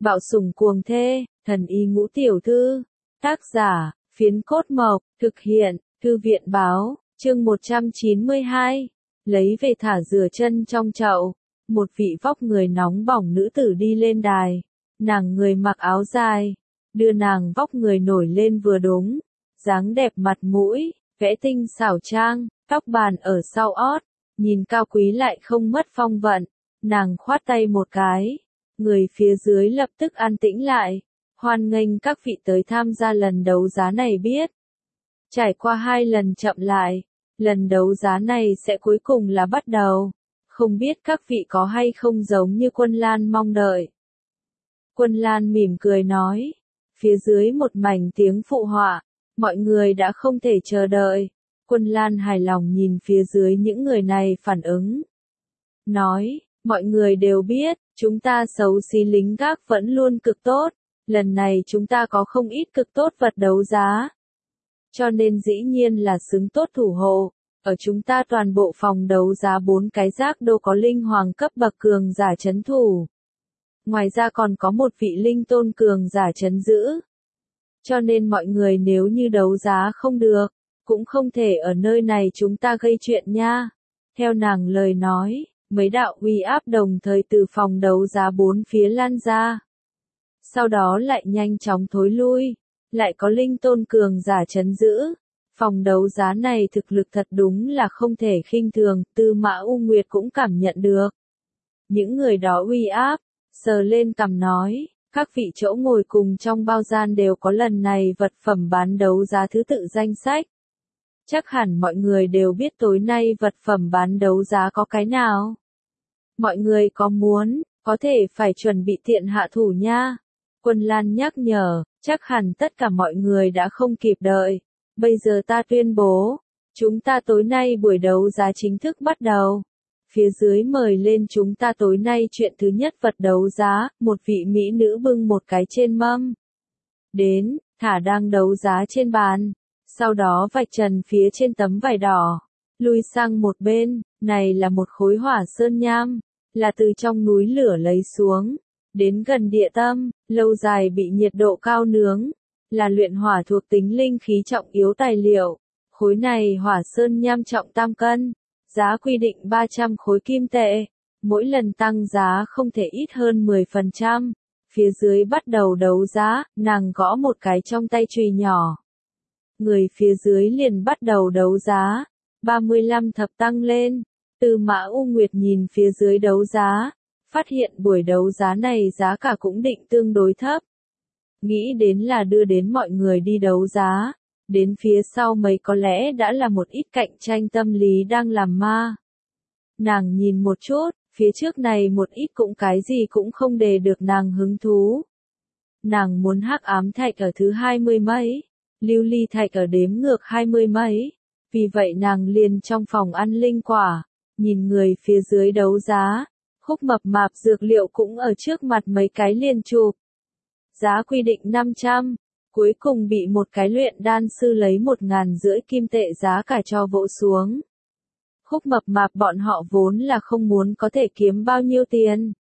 Bạo sủng cuồng thê, thần y ngũ tiểu thư. Tác giả, Phiến Cốt Mộc, thực hiện, Thư viện báo, chương 192. Lấy về thả rửa chân trong chậu. Một vị vóc người nóng bỏng nữ tử đi lên đài. Nàng người mặc áo dài, đưa nàng vóc người nổi lên vừa đúng. Dáng đẹp mặt mũi, vẽ tinh xảo trang, tóc bàn ở sau ót, nhìn cao quý lại không mất phong vận. Nàng khoát tay một cái, người phía dưới lập tức an tĩnh lại. Hoan nghênh các vị tới tham gia lần đấu giá này biết. Trải qua 2 lần chậm lại, lần đấu giá này sẽ cuối cùng là bắt đầu. Không biết các vị có hay không giống như Quân Lan mong đợi. Quân Lan mỉm cười nói. Phía dưới một mảnh tiếng phụ họa, mọi người đã không thể chờ đợi. Quân Lan hài lòng nhìn phía dưới những người này phản ứng. Nói, mọi người đều biết, chúng ta xấu xí lính gác vẫn luôn cực tốt. Lần này chúng ta có không ít cực tốt vật đấu giá. Cho nên dĩ nhiên là xứng tốt thủ hộ. Ở chúng ta toàn bộ phòng đấu giá 4 cái giác đô có linh hoàng cấp bậc cường giả trấn thủ. Ngoài ra còn có một vị linh tôn cường giả trấn giữ. Cho nên mọi người nếu như đấu giá không được, cũng không thể ở nơi này chúng ta gây chuyện nha. Theo nàng lời nói, mấy đạo uy áp đồng thời từ phòng đấu giá 4 phía lan ra. Sau đó lại nhanh chóng thối lui, lại có linh tôn cường giả trấn giữ. Phòng đấu giá này thực lực thật đúng là không thể khinh thường, Tư Mã U Nguyệt cũng cảm nhận được. Những người đó uy áp, sờ lên cằm nói, các vị chỗ ngồi cùng trong bao gian đều có lần này vật phẩm bán đấu giá thứ tự danh sách. Chắc hẳn mọi người đều biết tối nay vật phẩm bán đấu giá có cái nào. Mọi người có muốn, có thể phải chuẩn bị tiện hạ thủ nha. Quân Lan nhắc nhở, chắc hẳn tất cả mọi người đã không kịp đợi. Bây giờ ta tuyên bố, chúng ta tối nay buổi đấu giá chính thức bắt đầu. Phía dưới mời lên chúng ta tối nay chuyện thứ nhất vật đấu giá, một vị mỹ nữ bưng một cái trên mâm. Đến, thả đang đấu giá trên bàn. Sau đó vạch trần phía trên tấm vải đỏ. Lui sang một bên, này là một khối hỏa sơn nham. Là từ trong núi lửa lấy xuống. Đến gần địa tâm, lâu dài bị nhiệt độ cao nướng. Là luyện hỏa thuộc tính linh khí trọng yếu tài liệu. Khối này hỏa sơn nham trọng tam cân. Giá quy định 300 khối kim tệ. Mỗi lần tăng giá không thể ít hơn 10%. Phía dưới bắt đầu đấu giá, nàng gõ một cái trong tay chùy nhỏ. Người phía dưới liền bắt đầu đấu giá. 35 thập tăng lên. Tư Mã U Nguyệt nhìn phía dưới đấu giá. Phát hiện buổi đấu giá này giá cả cũng định tương đối thấp. Nghĩ đến là đưa đến mọi người đi đấu giá. Đến phía sau mấy có lẽ đã là một ít cạnh tranh tâm lý đang làm ma. Nàng nhìn một chút, phía trước này một ít cũng cái gì cũng không để được nàng hứng thú. Nàng muốn hắc ám thạch ở thứ 20 mấy, lưu ly thạch ở đếm ngược 20 mấy. Vì vậy nàng liền trong phòng ăn linh quả, nhìn người phía dưới đấu giá. Khúc mập mạp dược liệu cũng ở trước mặt mấy cái liền chụp. Giá quy định 500, cuối cùng bị một cái luyện đan sư lấy 1.500 kim tệ giá cả cho vỗ xuống. Khúc mập mạp bọn họ vốn là không muốn có thể kiếm bao nhiêu tiền.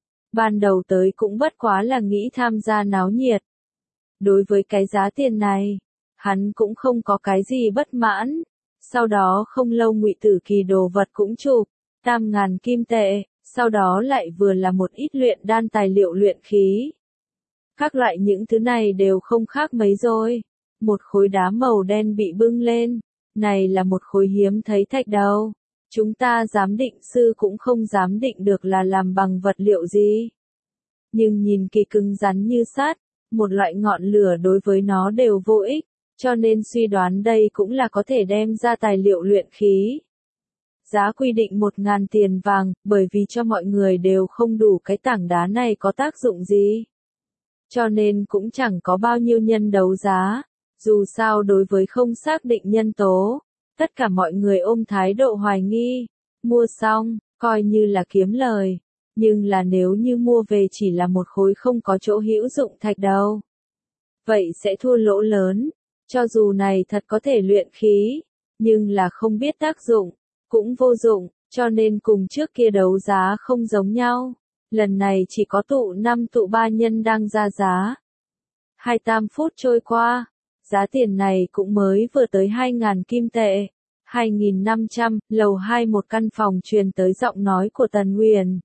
Ban đầu tới cũng bất quá là nghĩ tham gia náo nhiệt. Đối với cái giá tiền này, hắn cũng không có cái gì bất mãn. Sau đó không lâu Ngụy Tử Kỳ đồ vật cũng chụp, 5.000 kim tệ. Sau đó lại vừa là một ít luyện đan tài liệu luyện khí. Các loại những thứ này đều không khác mấy rồi. Một khối đá màu đen bị bưng lên. Này là một khối hiếm thấy thạch đầu. Chúng ta giám định sư cũng không dám định được là làm bằng vật liệu gì. Nhưng nhìn kỳ cứng rắn như sắt, một loại ngọn lửa đối với nó đều vô ích. Cho nên suy đoán đây cũng là có thể đem ra tài liệu luyện khí. Giá quy định 1.000 tiền vàng, bởi vì cho mọi người đều không đủ cái tảng đá này có tác dụng gì. Cho nên cũng chẳng có bao nhiêu nhân đấu giá. Dù sao đối với không xác định nhân tố, tất cả mọi người ôm thái độ hoài nghi. Mua xong, coi như là kiếm lời. Nhưng là nếu như mua về chỉ là một khối không có chỗ hữu dụng thạch đầu, vậy sẽ thua lỗ lớn. Cho dù này thật có thể luyện khí, nhưng là không biết tác dụng. Cũng vô dụng, cho nên cùng trước kia đấu giá không giống nhau. Lần này chỉ có tụ 5 tụ 3 nhân đang ra giá. 28 phút trôi qua, giá tiền này cũng mới vừa tới 2.000 kim tệ. 2.500, lầu 2 một căn phòng truyền tới giọng nói của Tần Uyển.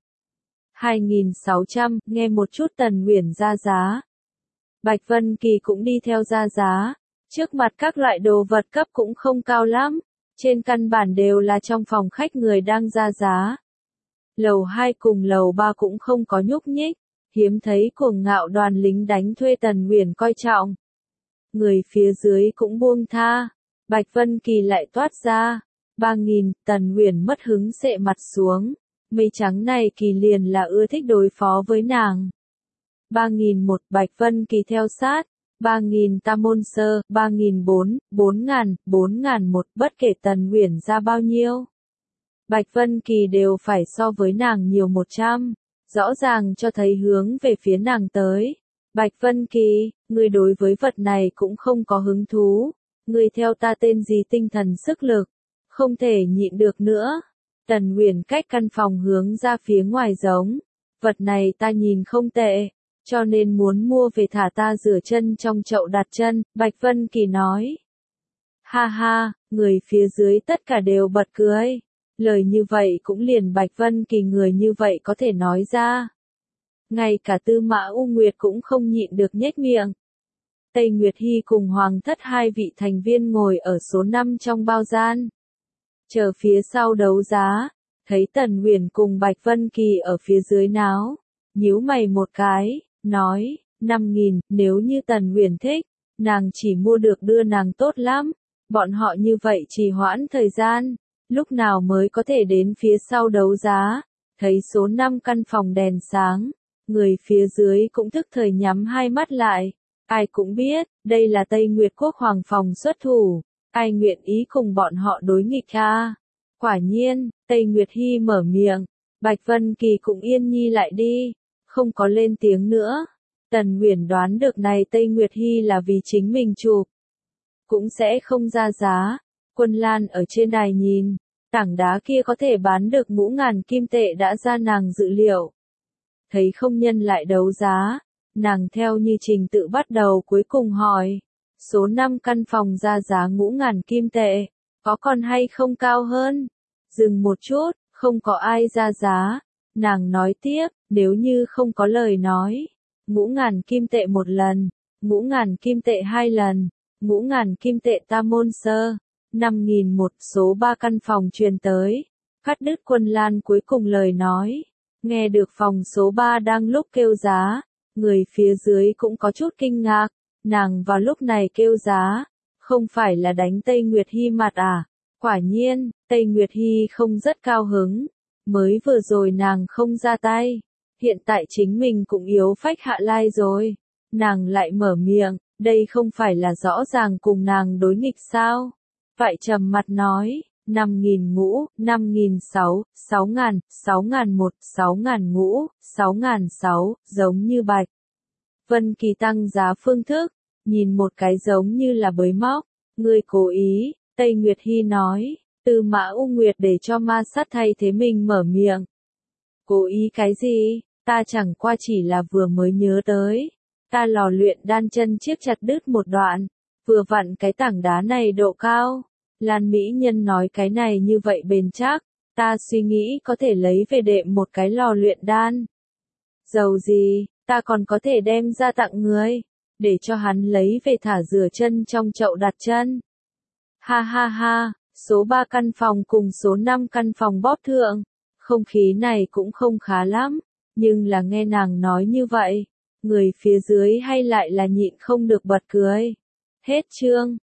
2.600, nghe một chút Tần Uyển ra giá. Bạch Vân Kỳ cũng đi theo ra giá. Trước mặt các loại đồ vật cấp cũng không cao lắm. Trên căn bản đều là trong phòng khách người đang ra giá. Lầu 2 cùng lầu 3 cũng không có nhúc nhích. Hiếm thấy cuồng ngạo đoàn lính đánh thuê Tần Uyển coi trọng. Người phía dưới cũng buông tha. Bạch Vân Kỳ lại toát ra. 3.000, Tần Uyển mất hứng xệ mặt xuống. Mây trắng này Kỳ liền là ưa thích đối phó với nàng. 3.001, Bạch Vân Kỳ theo sát. 3.000 Tam Môn Sơ, 3.400, 4.000, 4.001, bất kể Tần Uyển ra bao nhiêu. Bạch Vân Kỳ đều phải so với nàng nhiều 100, rõ ràng cho thấy hướng về phía nàng tới. Bạch Vân Kỳ, ngươi đối với vật này cũng không có hứng thú, ngươi theo ta tên gì tinh thần sức lực, không thể nhịn được nữa. Tần Uyển cách căn phòng hướng ra phía ngoài giống, vật này ta nhìn không tệ, cho nên muốn mua về thả ta rửa chân trong chậu đặt chân, Bạch Vân Kỳ nói. Ha ha, người phía dưới tất cả đều bật cười. Lời như vậy cũng liền Bạch Vân Kỳ người như vậy có thể nói ra. Ngay cả Tư Mã U Nguyệt cũng không nhịn được nhếch miệng. Tây Nguyệt Hi cùng Hoàng thất hai vị thành viên ngồi ở số 5 trong bao gian. Chờ phía sau đấu giá, thấy Tần Uyển cùng Bạch Vân Kỳ ở phía dưới náo. Nhíu mày một cái, nói, 5.000, nếu như Tần Uyển thích, nàng chỉ mua được đưa nàng tốt lắm. Bọn họ như vậy trì hoãn thời gian. Lúc nào mới có thể đến phía sau đấu giá, thấy số 5 căn phòng đèn sáng, người phía dưới cũng thức thời nhắm hai mắt lại. Ai cũng biết, đây là Tây Nguyệt Quốc Hoàng phòng xuất thủ, ai nguyện ý cùng bọn họ đối nghịch a? Quả nhiên, Tây Nguyệt Hi mở miệng, Bạch Vân Kỳ cũng yên nhi lại đi, không có lên tiếng nữa. Tần Uyển đoán được này Tây Nguyệt Hi là vì chính mình chụp, cũng sẽ không ra giá. Quân Lan ở trên đài nhìn, tảng đá kia có thể bán được ngũ ngàn kim tệ đã ra nàng dự liệu. Thấy không nhân lại đấu giá, nàng theo như trình tự bắt đầu cuối cùng hỏi, số 5 căn phòng ra giá ngũ ngàn kim tệ, có còn hay không cao hơn? Dừng một chút, không có ai ra giá, nàng nói tiếp, nếu như không có lời nói, ngũ ngàn kim tệ một lần, ngũ ngàn kim tệ hai lần, ngũ ngàn kim tệ Tam Môn Sơ. 5.001 số 3 căn phòng truyền tới, cắt đứt Quân Lan cuối cùng lời nói, nghe được phòng số 3 đang lúc kêu giá, người phía dưới cũng có chút kinh ngạc, nàng vào lúc này kêu giá, không phải là đánh Tây Nguyệt Hi mặt à? Quả nhiên, Tây Nguyệt Hi không rất cao hứng, mới vừa rồi nàng không ra tay, hiện tại chính mình cũng yếu phách hạ lai rồi, nàng lại mở miệng, đây không phải là rõ ràng cùng nàng đối nghịch sao? Vậy trầm mặt nói, 5.000 ngũ, 5.600, 6.000, 6.001, 6.000 ngũ, 6.600, giống như Bạch Vân Kỳ tăng giá phương thức, nhìn một cái giống như là bới móc, ngươi cố ý, Tây Nguyệt Hi nói, Tư Mã U Nguyệt để cho ma sát thay thế mình mở miệng. Cố ý cái gì, ta chẳng qua chỉ là vừa mới nhớ tới, ta lò luyện đan chân chiếc chặt đứt một đoạn. Vừa vặn cái tảng đá này độ cao, Lan Mỹ Nhân nói cái này như vậy bền chắc, ta suy nghĩ có thể lấy về đệm một cái lò luyện đan. Dầu gì, ta còn có thể đem ra tặng người, để cho hắn lấy về thả rửa chân trong chậu đặt chân. Ha ha ha, số 3 căn phòng cùng số 5 căn phòng bóp thượng, không khí này cũng không khá lắm, nhưng là nghe nàng nói như vậy, người phía dưới hay lại là nhịn không được bật cười. Hết chương.